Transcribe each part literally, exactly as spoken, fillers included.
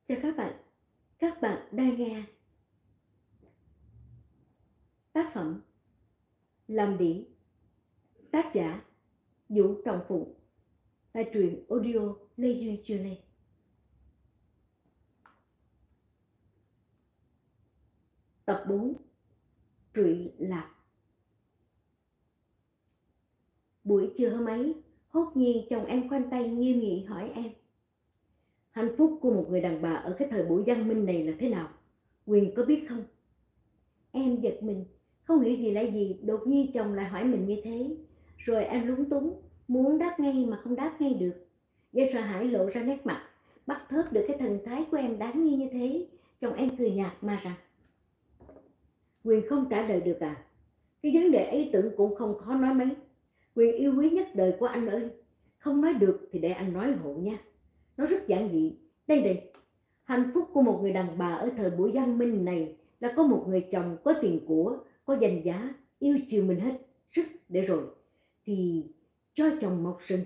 Chào các bạn, các bạn đang nghe tác phẩm Làm Điển, tác giả Vũ Trọng Phụng, tại truyện audio Lê Duy Chưa Lê. Tập bốn, Trụy Lạc. Buổi trưa hôm ấy, hốt nhiên chồng em khoanh tay nghiêm nghị hỏi em: hạnh phúc của một người đàn bà ở cái thời buổi văn minh này là thế nào? Quyền có biết không? Em giật mình, không hiểu gì lại gì, đột nhiên chồng lại hỏi mình như thế. Rồi em lúng túng, muốn đáp ngay mà không đáp ngay được. Với sợ hãi lộ ra nét mặt, bắt thớp được cái thần thái của em đáng nghi như thế. Chồng em cười nhạt mà rằng: Quyền không trả lời được à? Cái vấn đề ấy tưởng cũng không khó nói mấy. Quyền yêu quý nhất đời của anh ơi. Không nói được thì để anh nói hộ nha. Nó rất giản dị. Đây đây, hạnh phúc của một người đàn bà ở thời buổi văn minh này là có một người chồng có tiền của, có danh giá, yêu chiều mình hết sức, để rồi thì cho chồng mọc sinh.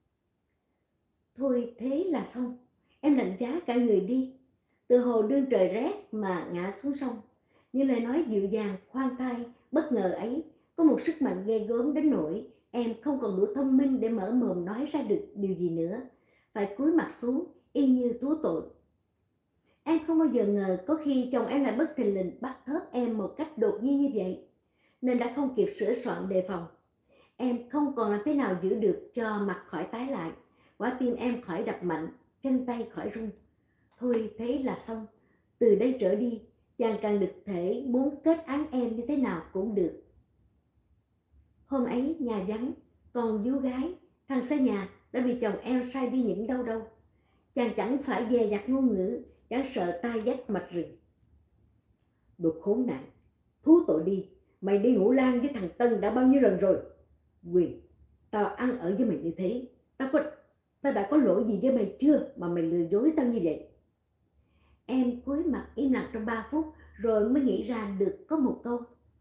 Thôi thế là xong. Em lạnh giá cả người đi, từ hồ đương trời rét mà ngã xuống sông. Như lời nói dịu dàng, khoan thai, bất ngờ ấy có một sức mạnh ghê gớm đến nỗi em không còn đủ thông minh để mở mồm nói ra được điều gì nữa, phải cúi mặt xuống y như thú tội. Em không bao giờ ngờ có khi chồng em lại bất thình lình bắt thớp em một cách đột nhiên như vậy, nên đã không kịp sửa soạn đề phòng. Em không còn làm thế nào giữ được cho mặt khỏi tái lại, quả tim em khỏi đập mạnh, chân tay khỏi run. Thôi thế là xong. Từ đây trở đi, chàng càng được thể muốn kết án em như thế nào cũng được. Hôm ấy nhà vắng, còn vú gái, thằng xây nhà đã bị chồng em sai đi những đâu đâu. Chàng chẳng phải dè dặt ngôn ngữ, chẳng sợ tai dách mạch rừng. Đồ khốn nạn, thú tội đi, mày đi ngủ lang với thằng Tân đã bao nhiêu lần rồi? Quyền, tao ăn ở với mày như thế, tao có tao đã có lỗi gì với mày chưa mà mày lừa dối tao như vậy? Em cúi mặt im lặng trong ba phút rồi mới nghĩ ra được có một câu: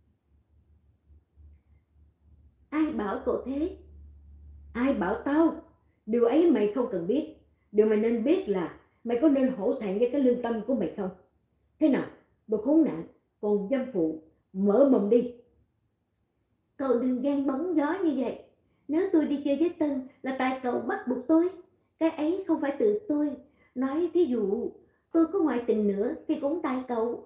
ai bảo cậu thế? Ai bảo tao? Điều ấy mày không cần biết. Điều mày nên biết là mày có nên hổ thẹn với cái lương tâm của mày không? Thế nào, đồ khốn nạn, còn dâm phụ, mở mồm đi. Cậu đừng ghen bóng gió như vậy. Nếu tôi đi chơi với Tân là tại cậu bắt buộc tôi. Cái ấy không phải tự tôi. Nói thí dụ tôi có ngoại tình nữa thì cũng tại cậu.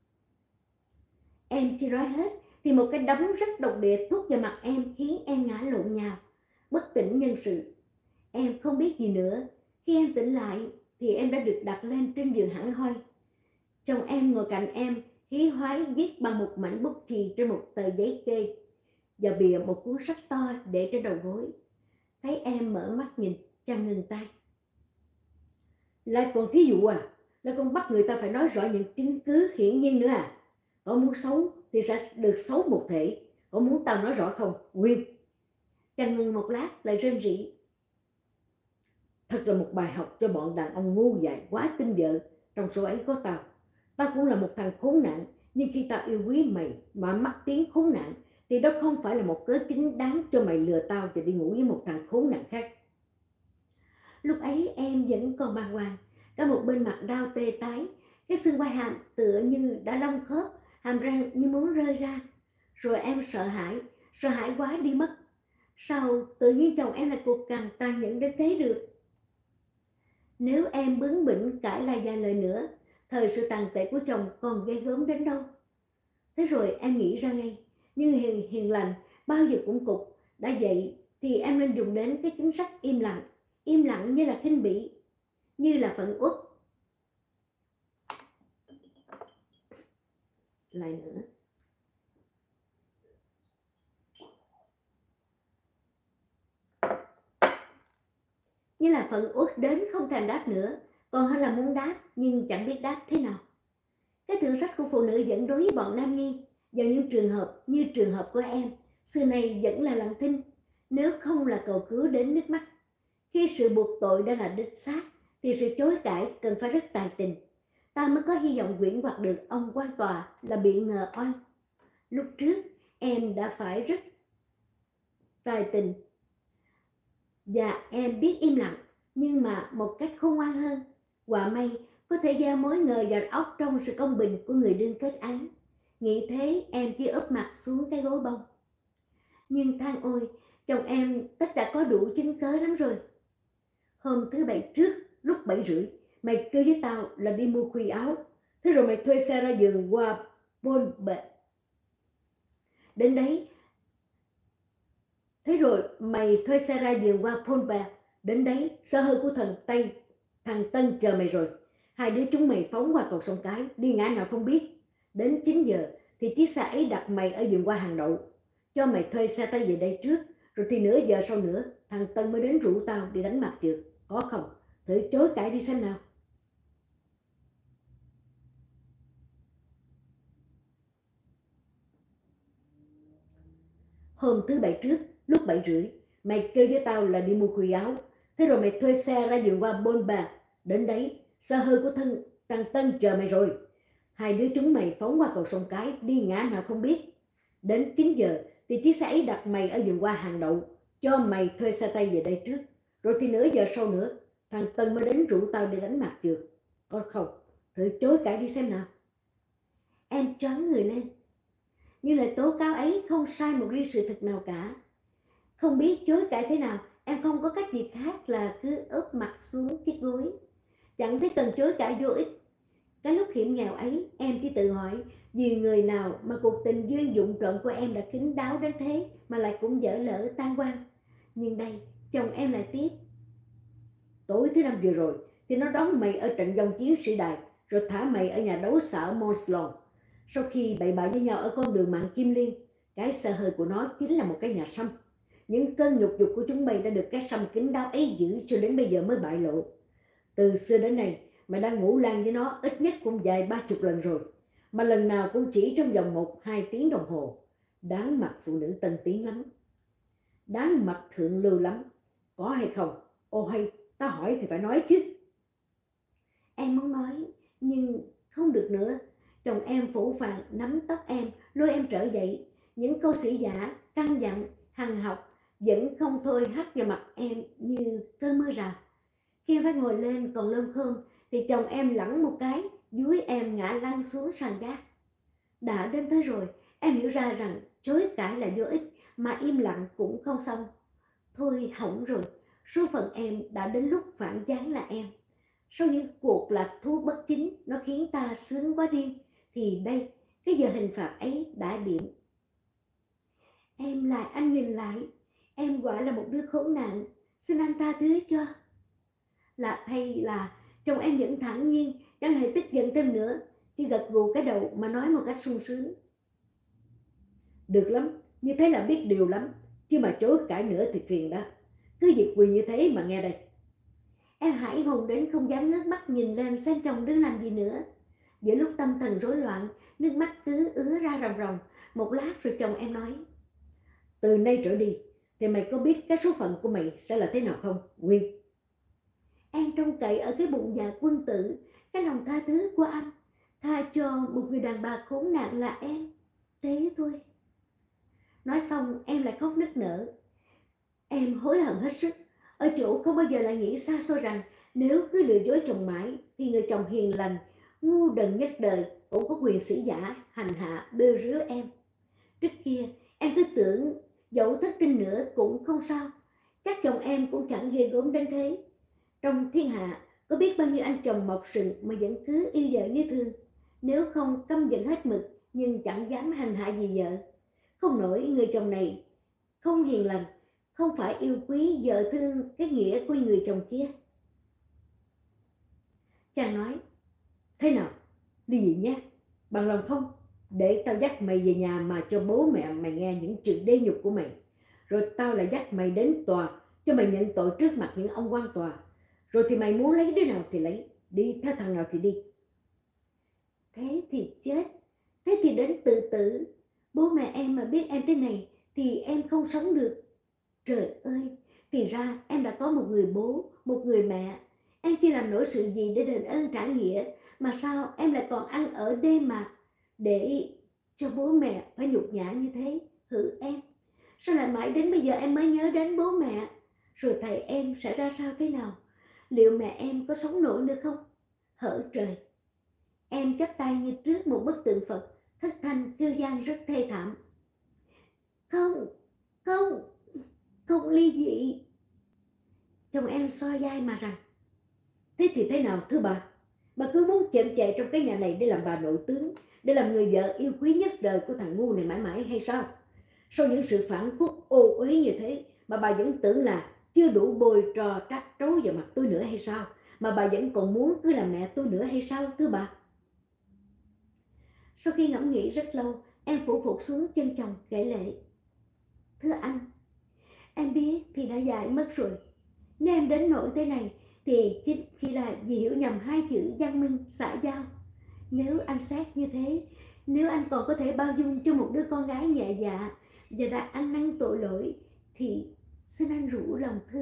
Em chưa nói hết thì một cái đấm rất độc địa thúc vào mặt em, khiến em ngã lộn nhào, bất tỉnh nhân sự. Em không biết gì nữa. Khi em tỉnh lại thì em đã được đặt lên trên giường hẳn hoi. Chồng em ngồi cạnh em, hí hoái viết bằng một mảnh bút chì trên một tờ giấy kê, và bìa một cuốn sách to để trên đầu gối. Thấy em mở mắt nhìn, chàng ngừng tay. Lại còn thí dụ à? Lại còn bắt người ta phải nói rõ những chứng cứ hiển nhiên nữa à? Có muốn xấu thì sẽ được xấu một thể. Có muốn tao nói rõ không, Nguyên? Chàng ngừng một lát lại rên rỉ. Thật là một bài học cho bọn đàn ông ngu dại quá tin vợ. Trong số ấy có tao. Tao cũng là một thằng khốn nạn. Nhưng khi tao yêu quý mày mà mắc tiếng khốn nạn thì đó không phải là một cớ chính đáng cho mày lừa tao và đi ngủ với một thằng khốn nạn khác. Lúc ấy em vẫn còn bàng hoàng, cả một bên mặt đau tê tái, cái xương quai hàm tựa như đã đông khớp, hàm răng như muốn rơi ra. Rồi em sợ hãi, sợ hãi quá đi mất. Sao tự nhiên chồng em lại cuộc càng tàn nhẫn đến thế được? Nếu em bướng bỉnh cãi lại vài lời nữa, thời sự tàn tệ của chồng còn ghê gớm đến đâu. Thế rồi em nghĩ ra ngay, như hiền hiền lành bao giờ cũng cục, đã vậy thì em nên dùng đến cái chính sách im lặng. Im lặng như là khinh bỉ, như là phận uất. Lại nữa. Như là phận uất đến không thèm đáp nữa, còn hơn là muốn đáp nhưng chẳng biết đáp thế nào. Cái thượng sách của phụ nữ dẫn đối với bọn nam nhi vào những trường hợp như trường hợp của em, xưa này vẫn là lặng thinh, nếu không là cầu cứu đến nước mắt. Khi sự buộc tội đã là đích xác thì sự chối cãi cần phải rất tài tình. Ta mới có hy vọng quyển hoặc được ông quan tòa là bị ngờ oan. Lúc trước em đã phải rất tài tình và em biết im lặng, nhưng mà một cách khôn ngoan hơn. Quả may có thể gieo mối ngờ vào óc trong sự công bình của người đương kết án. Nghĩ thế, em chỉ úp mặt xuống cái gối bông. Nhưng than ôi, chồng em tất đã có đủ chứng cớ lắm rồi. Hôm thứ Bảy trước, lúc bảy rưỡi, mày kêu với tao là đi mua khuy áo. Thế rồi mày thuê xe ra giường qua Bolbe. Đến đấy, thế rồi mày thuê xe ra giường qua Bolbe. Đến đấy, sở hư của thằng Tây, thằng Tân chờ mày rồi. Hai đứa chúng mày phóng qua cầu sông Cái, đi ngã nào không biết. Đến chín giờ thì chiếc xe ấy đặt mày ở giường qua hàng đậu. Cho mày thuê xe tay về đây trước, rồi thì nửa giờ sau nữa, thằng Tân mới đến rủ tao đi đánh mặt trượt. Có không? Thử chối cãi đi xem nào. Hôm thứ Bảy trước, lúc bảy rưỡi, mày kêu với tao là đi mua khuy áo. Thế rồi mày thuê xe ra giường qua Bolba. Đến đấy, xe hơi của thân thằng Tân chờ mày rồi. Hai đứa chúng mày phóng qua cầu sông Cái, đi ngã nào không biết. Đến chín giờ thì chiếc xe ấy đặt mày ở giường qua hàng đậu. Cho mày thuê xe tay về đây trước. Rồi thì nửa giờ sau nữa, thằng Tân mới đến rủ tao đi đánh mặt trượt. Có không? Thử chối cãi đi xem nào. Em choáng người lên. Như lời tố cáo ấy không sai một ly sự thật nào cả. Không biết chối cãi thế nào, em không có cách gì khác là cứ úp mặt xuống chiếc gối. Chẳng thấy cần chối cãi vô ích. Cái lúc hiểm nghèo ấy, em chỉ tự hỏi vì người nào mà cuộc tình duyên dụng trộm của em đã kín đáo đến thế mà lại cũng dở lỡ tan quang. Nhưng đây, chồng em lại tiếp. Tối thứ năm vừa rồi thì nó đóng mày ở trận dòng chiến sĩ đài, rồi thả mày ở nhà đấu xã Monslon. Sau khi bậy bạ với nhau ở con đường mạng Kim Liên, cái xe hơi của nó chính là một cái nhà sâm. Những cơn nhục dục của chúng mày đã được cái sâm kín đáo ấy giữ cho đến bây giờ mới bại lộ. Từ xưa đến nay, mày đang ngủ lan với nó ít nhất cũng vài ba chục lần rồi, mà lần nào cũng chỉ trong vòng một hai tiếng đồng hồ. Đáng mặt phụ nữ tân tiến lắm, đáng mặt thượng lưu lắm, có hay không? Ô hay, ta hỏi thì phải nói chứ. Em muốn nói, nhưng không được nữa. Chồng em phủ phàng nắm tóc em, lôi em trở dậy. Những câu sĩ giả, căng dặn, hằng học vẫn không thôi hắt vào mặt em như cơn mưa rào. Khi em phải ngồi lên còn lơm khơm thì chồng em lẳng một cái, dúi em ngã lăn xuống sàn gác. Đã đến thế rồi, em hiểu ra rằng chối cãi là vô ích, mà im lặng cũng không xong. Thôi hỏng rồi, số phận em đã đến lúc phản gián là em. Sau những cuộc lạc thú bất chính nó khiến ta sướng quá đi, thì đây, cái giờ hình phạt ấy đã điểm. Em lại anh nhìn lại, em quả là một đứa khốn nạn, xin anh tha thứ cho. Là thay là chồng em vẫn thản nhiên, chẳng hề tức giận thêm nữa, chỉ gật gù cái đầu mà nói một cách sung sướng. Được lắm, như thế là biết điều lắm, chứ mà chối cãi nữa thì phiền đó. Cứ việc quỳ như thế mà nghe đây. Em hãi hùng đến không dám ngước mắt nhìn lên xem chồng đứng làm gì nữa. Giữa lúc tâm thần rối loạn, nước mắt cứ ứa ra ròng ròng. Một lát rồi chồng em nói. Từ nay trở đi, thì mày có biết cái số phận của mày sẽ là thế nào không, Nguyên? Em trông cậy ở cái bụng dạ quân tử, cái lòng tha thứ của anh. Tha cho một người đàn bà khốn nạn là em. Thế thôi. Nói xong em lại khóc nức nở. Em hối hận hết sức, ở chỗ không bao giờ lại nghĩ xa xôi rằng nếu cứ lừa dối chồng mãi thì người chồng hiền lành, ngu đần nhất đời cũng có quyền sĩ giả, hành hạ, bêu rứa em. Trước kia em cứ tưởng dẫu thất trinh nữa cũng không sao, chắc chồng em cũng chẳng ghê gớm đến thế. Trong thiên hạ có biết bao nhiêu anh chồng mọc sừng mà vẫn cứ yêu vợ như thương, nếu không căm giận hết mực nhưng chẳng dám hành hạ gì vợ. Không nổi người chồng này không hiền lành, không phải yêu quý vợ thương cái nghĩa của người chồng kia. Chàng nói, thế nào, đi gì nhé, bằng lòng không? Để tao dắt mày về nhà mà cho bố mẹ mày nghe những chuyện đê nhục của mày. Rồi tao lại dắt mày đến tòa cho mày nhận tội trước mặt những ông quan tòa. Rồi thì mày muốn lấy đứa nào thì lấy, đi theo thằng nào thì đi. Thế thì chết, thế thì đến tự tử. Bố mẹ em mà biết em thế này thì em không sống được. Trời ơi, thì ra em đã có một người bố, một người mẹ. Em chưa làm nổi sự gì để đền ơn trả nghĩa, mà sao em lại còn ăn ở đê mạt để cho bố mẹ phải nhục nhã như thế, hử em? Sao lại mãi đến bây giờ em mới nhớ đến bố mẹ? Rồi thầy em sẽ ra sao thế nào? Liệu mẹ em có sống nổi nữa không? hở trời. Em chắp tay như trước một bức tượng Phật, thất thanh kêu gian rất thê thảm. Không, không, không ly dị. Chồng em xoa vai mà rằng, thế thì thế nào thưa bà? Bà cứ muốn chệm chệ trong cái nhà này để làm bà nội tướng, để làm người vợ yêu quý nhất đời của thằng ngu này mãi mãi hay sao? Sau những sự phản phúc ô uế như thế mà bà vẫn tưởng là chưa đủ bôi trò trách trấu vào mặt tôi nữa hay sao? Mà bà vẫn còn muốn cứ làm mẹ tôi nữa hay sao thưa bà? Sau khi ngẫm nghĩ rất lâu, em phủ phục xuống chân chồng kể lệ. Thưa anh, em biết thì đã dại mất rồi. Nếu em đến nỗi thế này thì chỉ, chỉ là vì hiểu nhầm hai chữ văn minh xã giao. Nếu anh xét như thế, nếu anh còn có thể bao dung cho một đứa con gái nhẹ dạ và đã ăn năn tội lỗi, thì xin anh rủ lòng thương.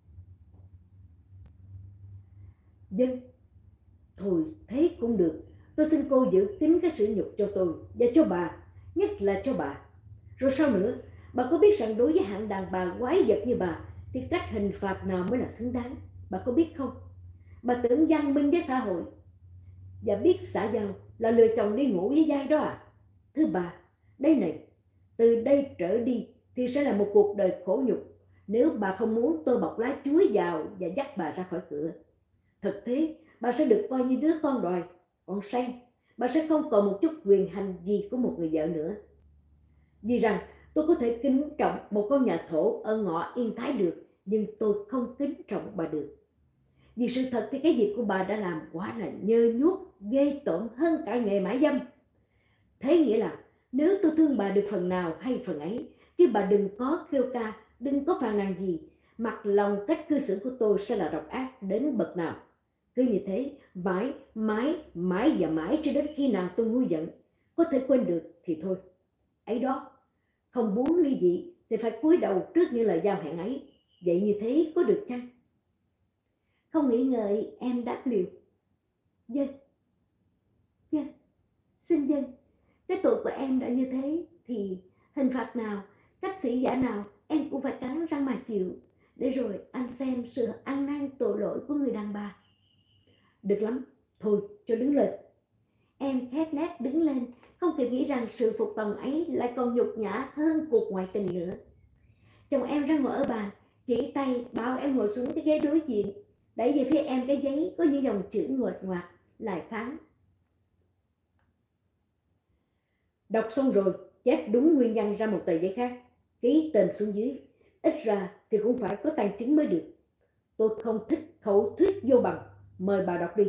Dân, thôi thế cũng được. Tôi xin cô giữ kín cái sự nhục cho tôi và cho bà, nhất là cho bà. Rồi sao nữa, bà có biết rằng đối với hạng đàn bà quái vật như bà thì cách hình phạt nào mới là xứng đáng? Bà có biết không? Bà tưởng văn minh với xã hội và biết xã giao là lựa chồng đi ngủ với giai đó à? Thưa bà, đây này, từ đây trở đi thì sẽ là một cuộc đời khổ nhục nếu bà không muốn tôi bọc lá chuối vào và dắt bà ra khỏi cửa. Thực thế, bà sẽ được coi như đứa con đòi, con sen. Bà sẽ không còn một chút quyền hành gì của một người vợ nữa. Vì rằng tôi có thể kính trọng một con nhà thổ ở ngõ Yên Thái được, nhưng tôi không kính trọng bà được. Vì sự thật thì cái việc của bà đã làm quá là nhơ nhuốc, ghê tởm hơn cả nghề mãi dâm. Thế nghĩa là nếu tôi thương bà được phần nào hay phần ấy, chứ bà đừng có kêu ca, đừng có phàn nàn gì, mặc lòng cách cư xử của tôi sẽ là độc ác đến bậc nào. Cứ như thế, mãi, mãi, mãi và mãi cho đến khi nào tôi nguôi giận. Có thể quên được thì thôi. Ấy đó, không muốn ly dị thì phải cúi đầu trước những lời giao hẹn ấy. Vậy như thế có được chăng? Không nghĩ ngợi, em đáp liều. Dân, dân, xin dân. Cái tội của em đã như thế thì hình phạt nào, cách sĩ giả nào em cũng phải cắn răng mà chịu, để rồi anh xem sự ăn năn tội lỗi của người đàn bà. Được lắm, thôi cho đứng lên. Em khép nép đứng lên, không kịp nghĩ rằng sự phục tòng ấy lại còn nhục nhã hơn cuộc ngoại tình nữa. Chồng em ra ngồi ở bàn, chỉ tay bảo em ngồi xuống cái ghế đối diện, đẩy về phía em cái giấy có những dòng chữ nguệch ngoạc, lại phán. Đọc xong rồi, chép đúng nguyên văn ra một tờ giấy khác, ký tên xuống dưới. Ít ra thì cũng phải có tài chứng mới được. Tôi không thích khẩu thuyết vô bằng. Mời bà đọc đi.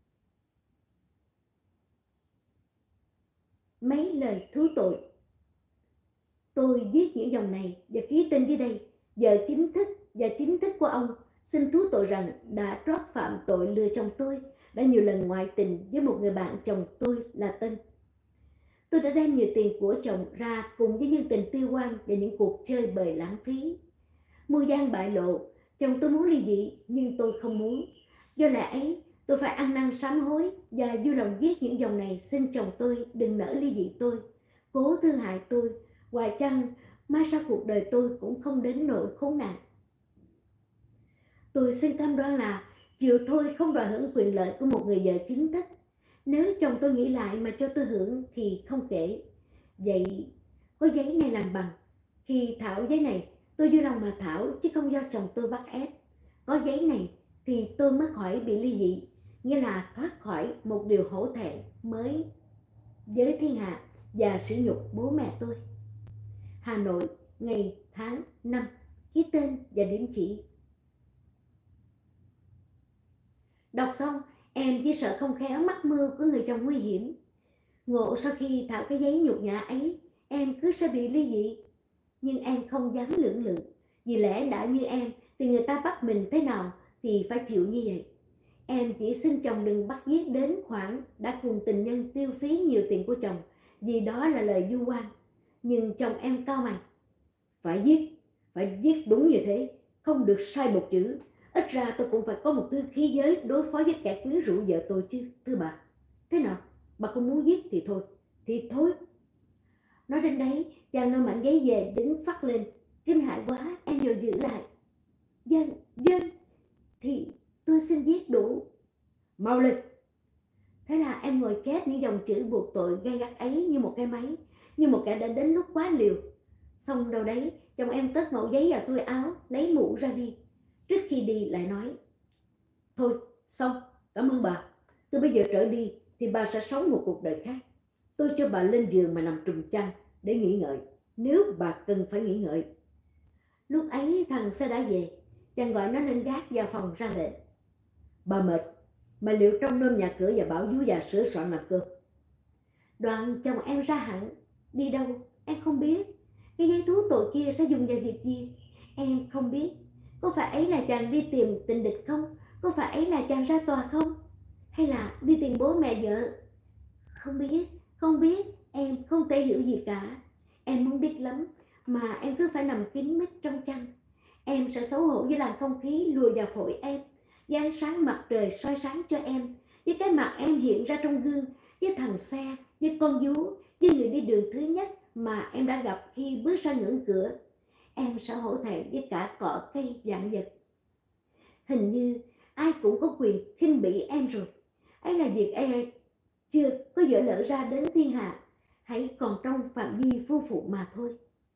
Mấy lời thú tội. Tôi viết những dòng này và ký tên dưới đây, vợ chính thức và chính thức của ông xin thú tội rằng đã trót phạm tội lừa chồng tôi, đã nhiều lần ngoại tình với một người bạn chồng tôi là Tân. Tôi đã đem nhiều tiền của chồng ra cùng với những tình tiêu hoang và những cuộc chơi bời lãng phí. Mưu gian bại lộ, chồng tôi muốn ly dị nhưng tôi không muốn. Do lẽ ấy, tôi phải ăn năn sám hối và vui lòng viết những dòng này xin chồng tôi đừng nỡ ly dị tôi, cố thương hại tôi, hoài chăng mai sau cuộc đời tôi cũng không đến nỗi khốn nạn. Tôi xin cam đoan là chịu thôi không đòi hưởng quyền lợi của một người vợ chính thức. Nếu chồng tôi nghĩ lại mà cho tôi hưởng thì không kể. Vậy có giấy này làm bằng. Khi thảo giấy này tôi vui lòng mà thảo, chứ không do chồng tôi bắt ép. Có giấy này thì tôi mới khỏi bị ly dị, nghĩa là thoát khỏi một điều hổ thẹn mới với thiên hạ và sỉ nhục bố mẹ tôi. Hà Nội, ngày, tháng, năm, ký tên và điểm chỉ. Đọc xong, em chỉ sợ không khéo mắc mưu của người chồng nguy hiểm. Ngộ sau khi thảo cái giấy nhục nhã ấy, em cứ sẽ bị ly dị. Nhưng em không dám lưỡng lự, vì lẽ đã như em thì người ta bắt mình thế nào thì phải chịu như vậy. Em chỉ xin chồng đừng bắt viết đến khoản đã cùng tình nhân tiêu phí nhiều tiền của chồng, vì đó là lời vu oan. Nhưng chồng em cau mày. Phải viết, phải viết đúng như thế, không được sai một chữ. Ít ra tôi cũng phải có một thứ khí giới đối phó với kẻ quyến rũ vợ tôi chứ, thưa bà. Thế nào, bà không muốn viết thì thôi, thì thôi. Nói đến đấy, chàng nâng mảnh giấy về đứng phắt lên. Kinh hãi quá, em vội giữ lại. Dân, dân, thì tôi xin viết đủ. Mau lên, Thế là em ngồi chép những dòng chữ buộc tội gay gắt ấy như một cái máy, như một kẻ đã đến lúc quá liều. Xong đâu đấy, chồng em cất mẩu giấy vào túi áo, lấy mũ ra đi. Trước khi đi lại nói: thôi, xong, cảm ơn bà. Từ bây giờ trở đi thì bà sẽ sống một cuộc đời khác. Tôi cho bà lên giường mà nằm trùm chăn để nghỉ ngơi, nếu bà cần phải nghỉ ngơi. Lúc ấy thằng xe đã về, chàng gọi nó lên gác vào phòng ra lệnh: bà mệt, mà liệu trong nôm nhà cửa và bảo vú già sửa soạn làm cơm. Đoạn chồng em ra hẳn. Đi đâu em không biết. Cái giấy thú tội kia sẽ dùng vào việc gì em không biết. Có phải ấy là chàng đi tìm tình địch không? Có phải ấy là chàng ra tòa không? Hay là đi tìm bố mẹ vợ? Không biết, không biết. Em không thể hiểu gì cả. Em muốn biết lắm, mà em cứ phải nằm kín mít trong chăn. Em sẽ xấu hổ với làn không khí lùa vào phổi em, với ánh sáng mặt trời soi sáng cho em, với cái mặt em hiện ra trong gương, với thằng xe, với con vú, với người đi đường thứ nhất mà em đã gặp khi bước ra ngưỡng cửa. Em sẽ hổ thẹn với cả cỏ cây vạn vật. Hình như ai cũng có quyền khinh bỉ em rồi. Ấy là việc em chưa có dở lỡ ra đến thiên hạ, hãy còn trong phạm vi phu phụ mà thôi.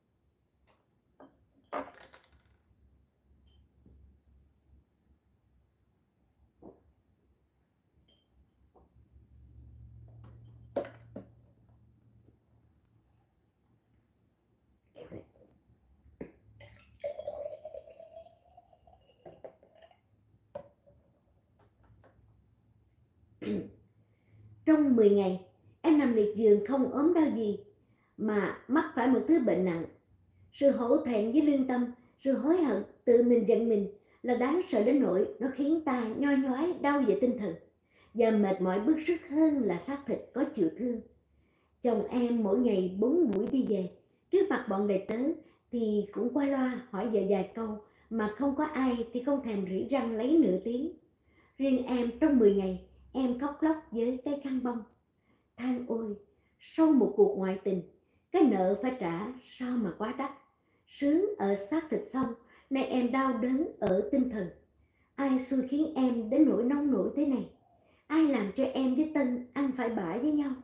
Trong mười ngày, em nằm liệt giường không ốm đau gì, mà mắc phải một thứ bệnh nặng. Sự hổ thẹn với lương tâm, sự hối hận, tự mình giận mình là đáng sợ đến nỗi nó khiến ta nhoi nhói đau về tinh thần, và mệt mỏi bức rứt hơn là xác thịt có chịu thương. Chồng em mỗi ngày bốn buổi đi về, trước mặt bọn đầy tớ thì cũng qua loa hỏi vợ vài câu, mà không có ai thì không thèm rỉ răng lấy nửa tiếng. Riêng em trong mười ngày, em khóc lóc với cái khăn bông, than ôi, sau một cuộc ngoại tình, cái nợ phải trả sao mà quá đắt. Sướng ở xác thịt xong, nay em đau đớn ở tinh thần. Ai xui khiến em đến nỗi nông nổi thế này? Ai làm cho em với Tân ăn phải bã với nhau?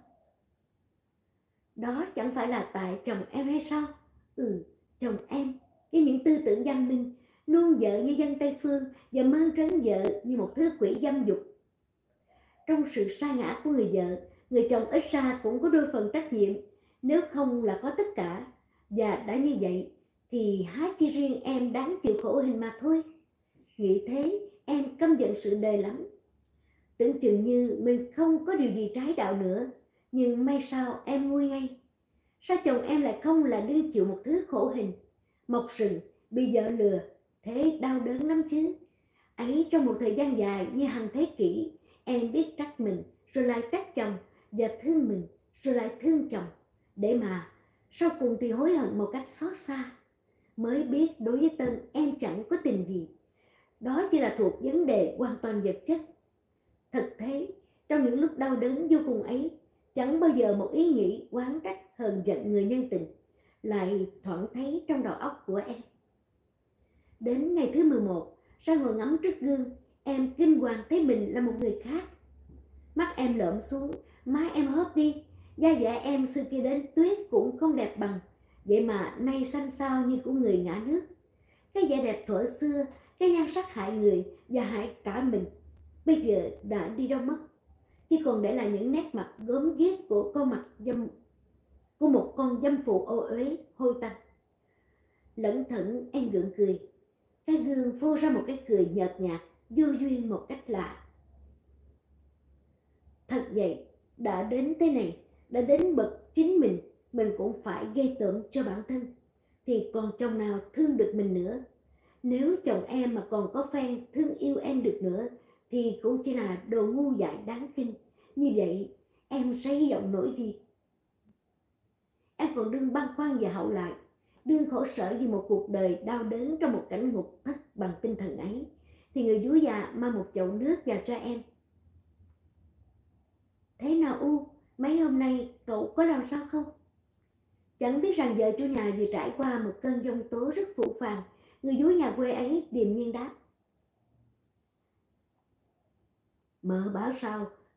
Đó chẳng phải là tại chồng em hay sao? Ừ, chồng em với những tư tưởng văn minh, nuông vợ như dân Tây Phương và mơn trớn vợ như một thứ quỷ dâm dục. Trong sự sa ngã của người vợ, người chồng ít ra cũng có đôi phần trách nhiệm, nếu không là có tất cả. Và đã như vậy thì há chi riêng em đáng chịu khổ hình mà thôi. Nghĩ thế, em căm giận sự đời lắm. Tưởng chừng như mình không có điều gì trái đạo nữa, nhưng may sao em nguôi ngay. Sao chồng em lại không là đương chịu một thứ khổ hình, mọc sừng, bị vợ lừa, thế đau đớn lắm chứ. Ấy trong một thời gian dài như hàng thế kỷ, em biết trách mình, rồi lại trách chồng, và thương mình, rồi lại thương chồng, để mà sau cùng thì hối hận một cách xót xa. Mới biết đối với Tân em chẳng có tình gì. Đó chỉ là thuộc vấn đề hoàn toàn vật chất. Thật thế, trong những lúc đau đớn vô cùng ấy, chẳng bao giờ một ý nghĩ oán trách hờn giận người nhân tình lại thoảng thấy trong đầu óc của em. Đến ngày thứ mười một, ra ngồi ngắm trước gương, em kinh hoàng thấy mình là một người khác. Mắt em lõm xuống, má em hóp đi, da dẻ em xưa kia đến tuyết cũng không đẹp bằng, vậy mà nay xanh xao như của người ngã nước. Cái vẻ đẹp thuở xưa, cái nhan sắc hại người và hại cả mình, bây giờ đã đi đâu mất, chỉ còn để lại những nét mặt gớm ghiếc của con mặt dâm, của một con dâm phụ ô uế hôi tanh. Lẩn thẩn em gượng cười, cái gương phô ra một cái cười nhợt nhạt, vô duyên một cách lạ. Thật vậy, đã đến thế này, đã đến bậc chính mình, mình cũng phải gây tởm cho bản thân, thì còn chồng nào thương được mình nữa. Nếu chồng em mà còn có phen thương yêu em được nữa, thì cũng chỉ là đồ ngu dại đáng kinh. Như vậy, em sẽ hy vọng nổi gì? Em còn đương băn khoăn và hậu lại, đương khổ sở vì một cuộc đời đau đớn trong một cảnh ngục thất bằng tinh thần ấy, thì người vú già mang một chậu nước vào cho em. Thế nào U, mấy hôm nay cậu có làm sao không? Chẳng biết rằng vợ chủ nhà vừa trải qua một cơn giông tố rất phũ phàng, người vú nhà quê ấy điềm nhiên đáp. Mợ bảo sao,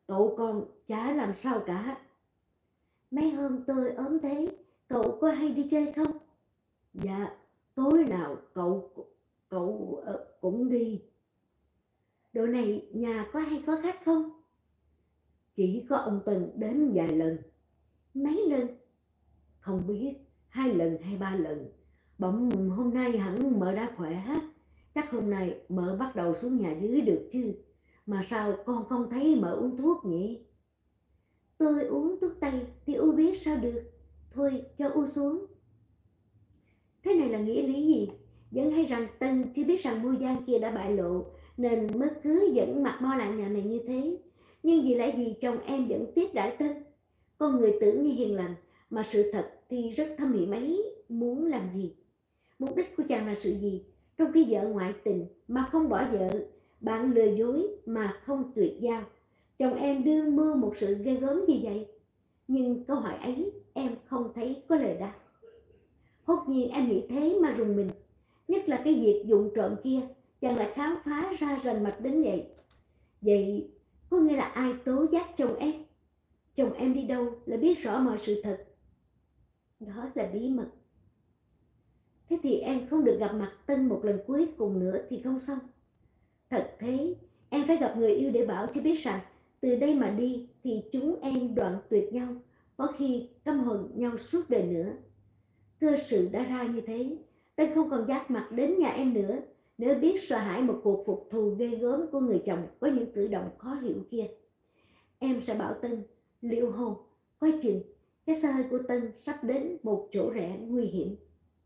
Cậu còn chả làm sao cả. Mấy hôm tôi ốm thế, cậu có hay đi chơi không? Dạ, tối nào cậu cậu uh, cũng đi. Độ này nhà có hay có khách không? Chỉ có ông Tân đến vài lần. Mấy lần? Không biết, hai lần hay ba lần. Bỗng hôm nay hẳn mợ đã khỏe. Chắc hôm nay mợ bắt đầu xuống nhà dưới được chứ. Mà sao con không thấy mợ uống thuốc nhỉ? Tôi uống thuốc tây thì U biết sao được. Thôi cho U xuống. Thế này là nghĩa lý gì? Vẫn hay rằng Tân chỉ biết rằng mưu gian kia đã bại lộ nên mới cứ dẫn mặt mo lại nhà này như thế. Nhưng vì lẽ gì chồng em vẫn tiếp đãi Tân? Con người tưởng như hiền lành mà sự thật thì rất thâm hiểm ấy. Muốn làm gì? Mục đích của chàng là sự gì? Trong khi vợ ngoại tình mà không bỏ vợ, bạn lừa dối mà không tuyệt giao, chồng em đưa mưu một sự ghê gớm gì vậy? Nhưng câu hỏi ấy em không thấy có lời đáp. Hốt nhiên em nghĩ thế mà rùng mình. Nhất là cái việc dụng trộm kia, chàng lại khám phá ra rành mạch đến vậy. Vậy có nghĩa là ai tố giác chồng em? Chồng em đi đâu là biết rõ mọi sự thật. Đó là bí mật. Thế thì em không được gặp mặt Tân một lần cuối cùng nữa thì không xong. Thật thế, em phải gặp người yêu để bảo cho biết rằng từ đây mà đi thì chúng em đoạn tuyệt nhau, có khi căm hận nhau suốt đời nữa. Cơ sự đã ra như thế, Tân không còn dắt mặt đến nhà em nữa, nếu biết sợ hãi một cuộc phục thù ghê gớm của người chồng có những cử động khó hiểu kia. Em sẽ bảo Tân liệu hồn, coi chừng, cái xe hơi của Tân sắp đến một chỗ rẽ nguy hiểm.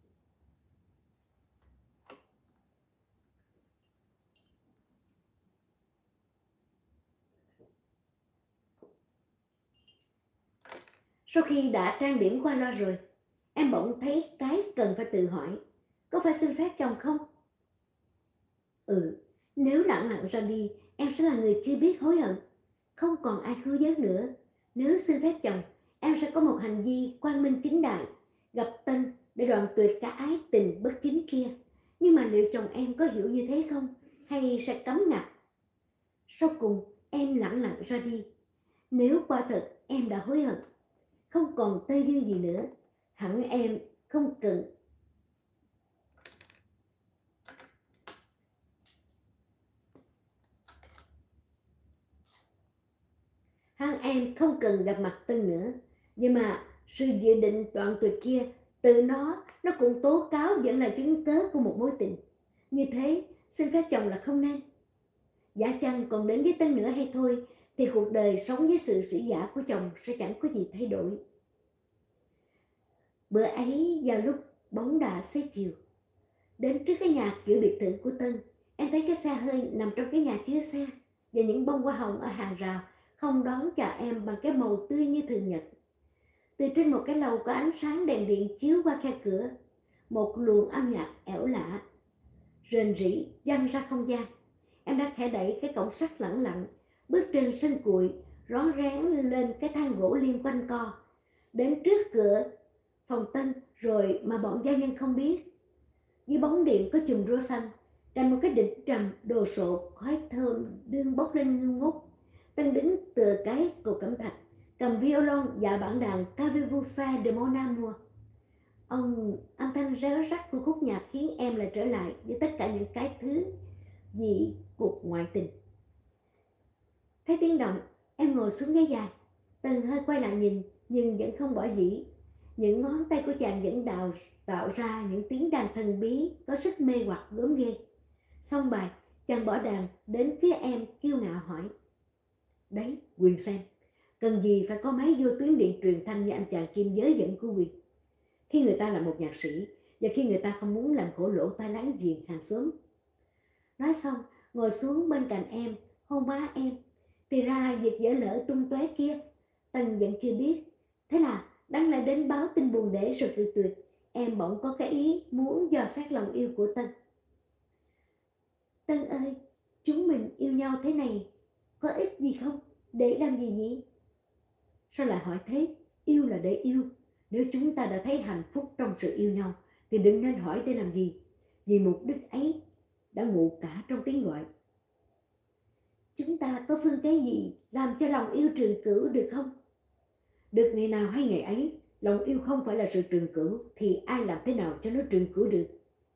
Sau khi đã trang điểm qua loa rồi, em bỗng thấy cái cần phải tự hỏi, có phải xin phép chồng không? Ừ, nếu lặng lặng ra đi, em sẽ là người chưa biết hối hận. Không còn ai cứu vớt nữa. Nếu xin phép chồng, em sẽ có một hành vi quang minh chính đại, gặp Tân để đoạn tuyệt cả ái tình bất chính kia. Nhưng mà liệu chồng em có hiểu như thế không? Hay sẽ cấm ngặt? Sau cùng, em lặng lặng ra đi. Nếu quả thật em đã hối hận, không còn tây dư gì nữa, hẳn em không cần hẳn em không cần gặp mặt Tân nữa. Nhưng mà sự dự định đoạn tuyệt kia, từ nó nó cũng tố cáo vẫn là chứng cớ của một mối tình. Như thế xin phép chồng là không nên. Giả chăng còn đến với Tân nữa hay thôi, thì cuộc đời sống với sự sĩ giả của chồng sẽ chẳng có gì thay đổi. Bữa ấy vào lúc bóng đã xế chiều, đến trước cái nhà kiểu biệt thự của Tân, em thấy cái xe hơi nằm trong cái nhà chứa xe, và những bông hoa hồng ở hàng rào không đón chào em bằng cái màu tươi như thường nhật. Từ trên một cái lầu có ánh sáng đèn điện chiếu qua khe cửa, một luồng âm nhạc ẻo lạ rền rĩ vang ra không gian. Em đã khẽ đẩy cái cổng sắt lẳng lặng, bước trên sân cụi, rón rén lên cái thang gỗ liên quanh co, đến trước cửa phòng Tân rồi mà bọn gia nhân không biết. Dưới bóng điện có chùm rô xanh, cạnh một cái đỉnh trầm đồ sộ khói thơm đương bốc lên ngư ngút. Tân đứng tựa cái cột cẩm thạch, cầm violon và bản đàn Qu'avez-vous fait de mon amour. Ông âm thanh réo rắt của khúc nhạc khiến em lại trở lại với tất cả những cái thứ gì cuộc ngoại tình. Thấy tiếng động, em ngồi xuống ghế dài. Tân hơi quay lại nhìn nhưng vẫn không bỏ dĩ. Những ngón tay của chàng vẫn đào tạo ra những tiếng đàn thần bí có sức mê hoặc gớm ghê. Xong bài, chàng bỏ đàn đến phía em kiêu ngạo hỏi: Đấy, Quyền xem, cần gì phải có máy vô tuyến điện truyền thanh như anh chàng kim giới dẫn của Quyền. Khi người ta là một nhạc sĩ, và khi người ta không muốn làm khổ lỗ tai láng giềng hàng xóm. Nói xong, ngồi xuống bên cạnh em, hôn má em. Thì ra việc dở lỡ tung tóe kia, Tân vẫn chưa biết. Thế là đăng lại đến báo tin buồn để rồi cự tuyệt. Em bỗng có cái ý muốn dò xét lòng yêu của Tân. Tân ơi, chúng mình yêu nhau thế này, có ích gì không? Để làm gì nhỉ? Sao lại hỏi thế? Yêu là để yêu. Nếu chúng ta đã thấy hạnh phúc trong sự yêu nhau, thì đừng nên hỏi để làm gì. Vì mục đích ấy đã ngụ cả trong tiếng gọi. chúng ta có phương cái gì làm cho lòng yêu trường cửu được không? Được ngày nào hay ngày ấy, lòng yêu không phải là sự trường cửu, thì ai làm thế nào cho nó trường cửu được?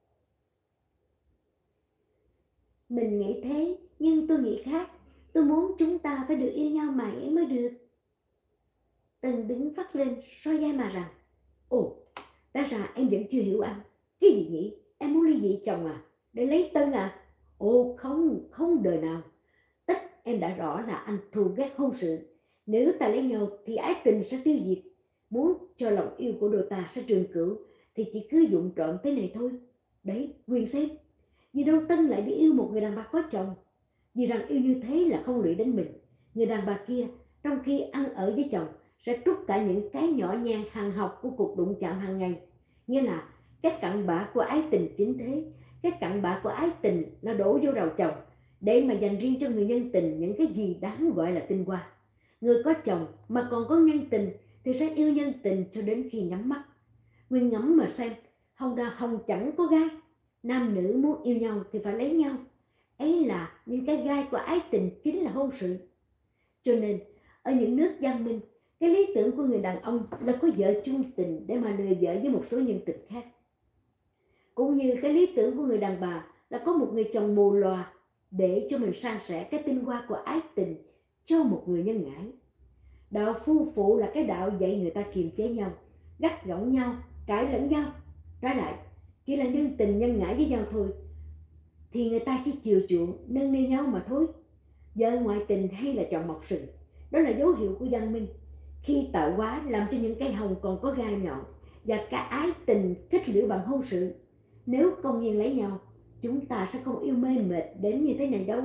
Mình nghĩ thế, nhưng tôi nghĩ khác. Tôi muốn chúng ta phải được yêu nhau mãi mới được. Tần đứng phát lên, xoay vai mà rằng: Ồ, ta ra em vẫn chưa hiểu anh. Cái gì nhỉ? Em muốn ly dị chồng à? Để lấy Tân à? Ồ không, không đời nào. Tất em đã rõ là anh thù ghét hôn sự. Nếu ta lấy nhau thì ái tình sẽ tiêu diệt. Muốn cho lòng yêu của đôi ta sẽ trường cửu thì chỉ cứ dụng trộm thế này thôi. Đấy, Nguyên xem. Vì đâu Tân lại đi yêu một người đàn bà có chồng? Vì rằng yêu như thế là không lụy đến mình. Người đàn bà kia trong khi ăn ở với chồng sẽ trút cả những cái nhỏ nhang hàng học của cuộc đụng chạm hàng ngày. Nghĩa là cái cặn bã của ái tình chính thế. Cái cặn bã của ái tình nó đổ vô đầu chồng để mà dành riêng cho người nhân tình những cái gì đáng gọi là tinh hoa. Người có chồng mà còn có nhân tình thì sẽ yêu nhân tình cho đến khi nhắm mắt. Nguyên ngẫm mà xem, hồng đào hồng chẳng có gai. Nam nữ muốn yêu nhau thì phải lấy nhau. Ấy là những cái gai của ái tình chính là hôn sự. Cho nên ở những nước văn minh, cái lý tưởng của người đàn ông là có vợ chung tình để mà lừa vợ với một số nhân tình khác. Cũng như cái lý tưởng của người đàn bà là có một người chồng mù lòa để cho mình san sẻ cái tinh hoa của ái tình cho một người nhân ái. Đạo phu phụ là cái đạo dạy người ta kiềm chế nhau, gắt gỏng nhau, cãi lẫn nhau. Trái lại, chỉ là nhân tình nhân ngãi với nhau thôi, thì người ta chỉ chiều chuộng, nâng niu nhau mà thôi. Vợ ngoại tình hay là chồng mọc sừng, đó là dấu hiệu của văn minh. Khi tạo hóa làm cho những cây hồng còn có gai nhọn và cả ái tình kết liễu bằng hôn sự. Nếu công nhiên lấy nhau, chúng ta sẽ không yêu mê mệt đến như thế này đâu.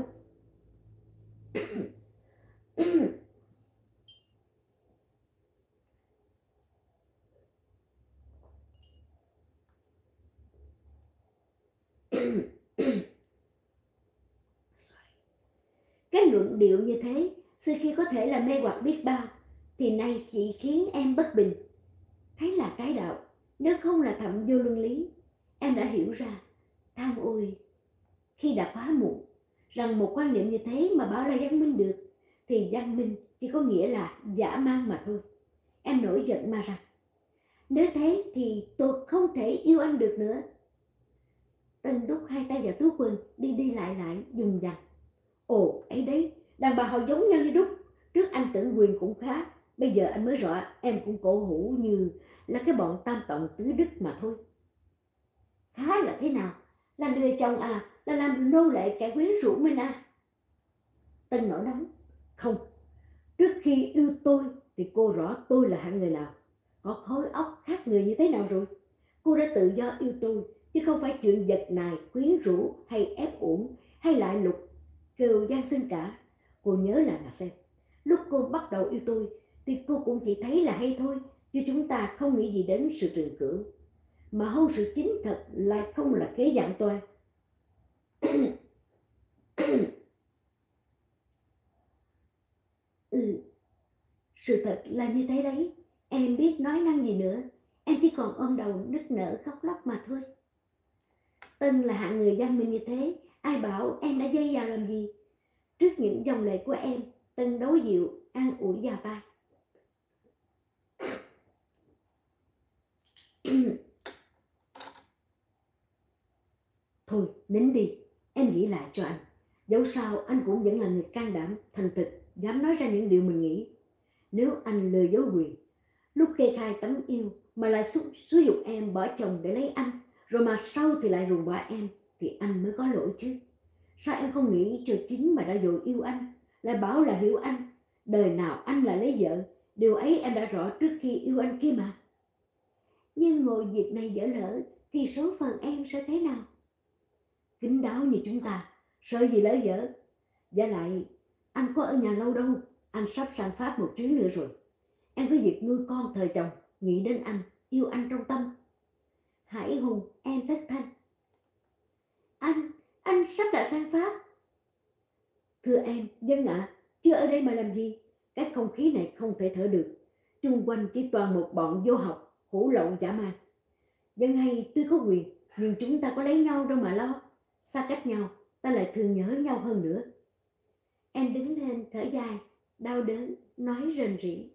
Cái luận điệu như thế, xưa kia có thể là mê hoặc biết bao, thì nay chỉ khiến em bất bình. Thấy là cái đạo, nếu không là thậm vô luân lý. Em đã hiểu ra, tham ôi, khi đã quá muộn, rằng một quan niệm như thế mà bảo là văn minh được, thì văn minh chỉ có nghĩa là dã man mà thôi. Em nổi giận mà rằng: nếu thế thì tôi không thể yêu anh được nữa. Tân đút hai tay vào túi quần, đi đi lại lại, dùng dằn. Ồ, ấy đấy, đàn bà họ giống nhau như đúc. Trước anh tưởng Quyền cũng khá, bây giờ anh mới rõ em cũng cổ hủ như là cái bọn tam tòng tứ đức mà thôi. Khá là thế nào? Là lừa chồng à? Là làm nô lệ kẻ quyến rũ mình à? Tân nổi nóng. Không, trước khi yêu tôi thì cô rõ tôi là hạng người nào, có khối óc khác người như thế nào rồi. Cô đã tự do yêu tôi, chứ không phải chuyện vật nài, quyến rũ hay ép uổng hay lại lục kêu gian sinh cả. Cô nhớ là mà xem, lúc cô bắt đầu yêu tôi thì cô cũng chỉ thấy là hay thôi, chứ chúng ta không nghĩ gì đến sự trường cửu. Mà hôn sự chính thật lại không là kế dạng toan. Ừ, sự thật là như thế đấy. Em biết nói năng gì nữa. Em chỉ còn ôm đầu nức nở khóc lóc mà thôi. Tân là hạng người văn minh như thế, ai bảo em đã dây vào làm gì? Trước những dòng lệ của em, Tân đối dịu, an ủi vào vai. Thôi, nín đi, em nghĩ lại cho anh. Dẫu sao anh cũng vẫn là người can đảm, thành thực, dám nói ra những điều mình nghĩ. Nếu anh lừa dối Quyền, lúc kê khai tấm yêu mà lại xúi dục em bỏ chồng để lấy anh, rồi mà sau thì lại ruồng bỏ em, thì anh mới có lỗi chứ. Sao em không nghĩ cho chính mà đã dội yêu anh, lại bảo là hiểu anh? Đời nào anh lại lấy vợ, điều ấy em đã rõ trước khi yêu anh kia mà. Nhưng ngồi việc này dở lỡ thì số phận em sẽ thế nào? Kín đáo như chúng ta, sợ gì lỡ dở. Và lại, anh có ở nhà lâu đâu, anh sắp sang Pháp một chuyến nữa rồi. Em cứ việc nuôi con thời chồng, nghĩ đến anh, yêu anh trong tâm. Hải hùng, em thất thanh. Anh, anh sắp đã sang Pháp. Thưa em, dân ạ, à, chứ ở đây mà làm gì? Cái không khí này không thể thở được. Chung quanh chỉ toàn một bọn vô học, hủ lậu giả man. Dân hay tuy có quyền, nhưng chúng ta có lấy nhau đâu mà lo. Xa cách nhau, ta lại thường nhớ nhau hơn nữa. Em đứng lên thở dài, đau đớn, nói rền rĩ.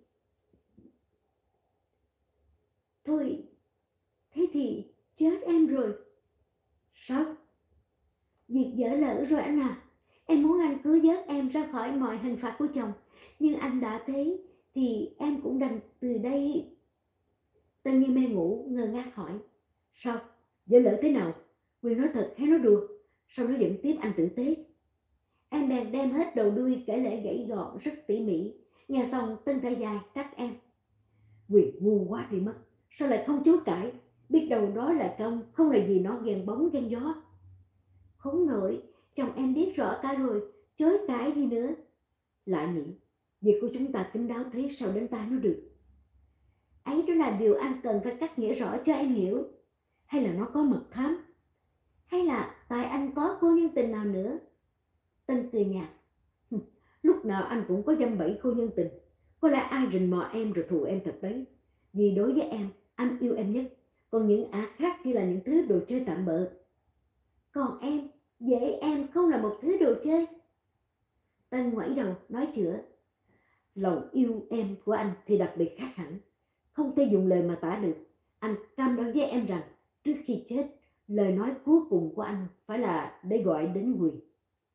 Thôi, thế thì chết em rồi. Sao? Việc dở lỡ rồi anh à. Em muốn anh cứu vớt em ra khỏi mọi hình phạt của chồng. Nhưng anh đã thế thì em cũng đành từ đây. Tân như mê ngủ ngơ ngác hỏi. Sao? Dở lỡ thế nào? Nguyên nói thật hay nói đùa? Sau đó dẫn tiếp anh tử tế. Em bèn đem hết đầu đuôi kể lễ gãy gọn rất tỉ mỉ. Nghe xong Tân thở dài trách em. Quyền ngu quá đi mất. Sao lại không chối cãi? Biết đâu đó là công, không là gì nó ghen bóng ghen gió. Khốn nổi, chồng em biết rõ cả rồi, chối cãi gì nữa. Lại nhỉ, việc của chúng ta kín đáo thế sao đến tai nó được? Ấy đó là điều anh cần phải cắt nghĩa rõ cho em hiểu. Hay là nó có mật thám? Hay là tại anh có cô nhân tình nào nữa? Tân cười nhạt. Lúc nào anh cũng có dăm bẫy cô nhân tình. Có lẽ ai rình mò em rồi thù em thật đấy. Vì đối với em, anh yêu em nhất. Còn những ả khác chỉ là những thứ đồ chơi tạm bợ. Còn em, dễ em không là một thứ đồ chơi. Tân ngoẩy đầu nói chữa. Lòng yêu em của anh thì đặc biệt khác hẳn. Không thể dùng lời mà tả được. Anh cam đoan với em rằng trước khi chết, lời nói cuối cùng của anh phải là để gọi đến Quyền.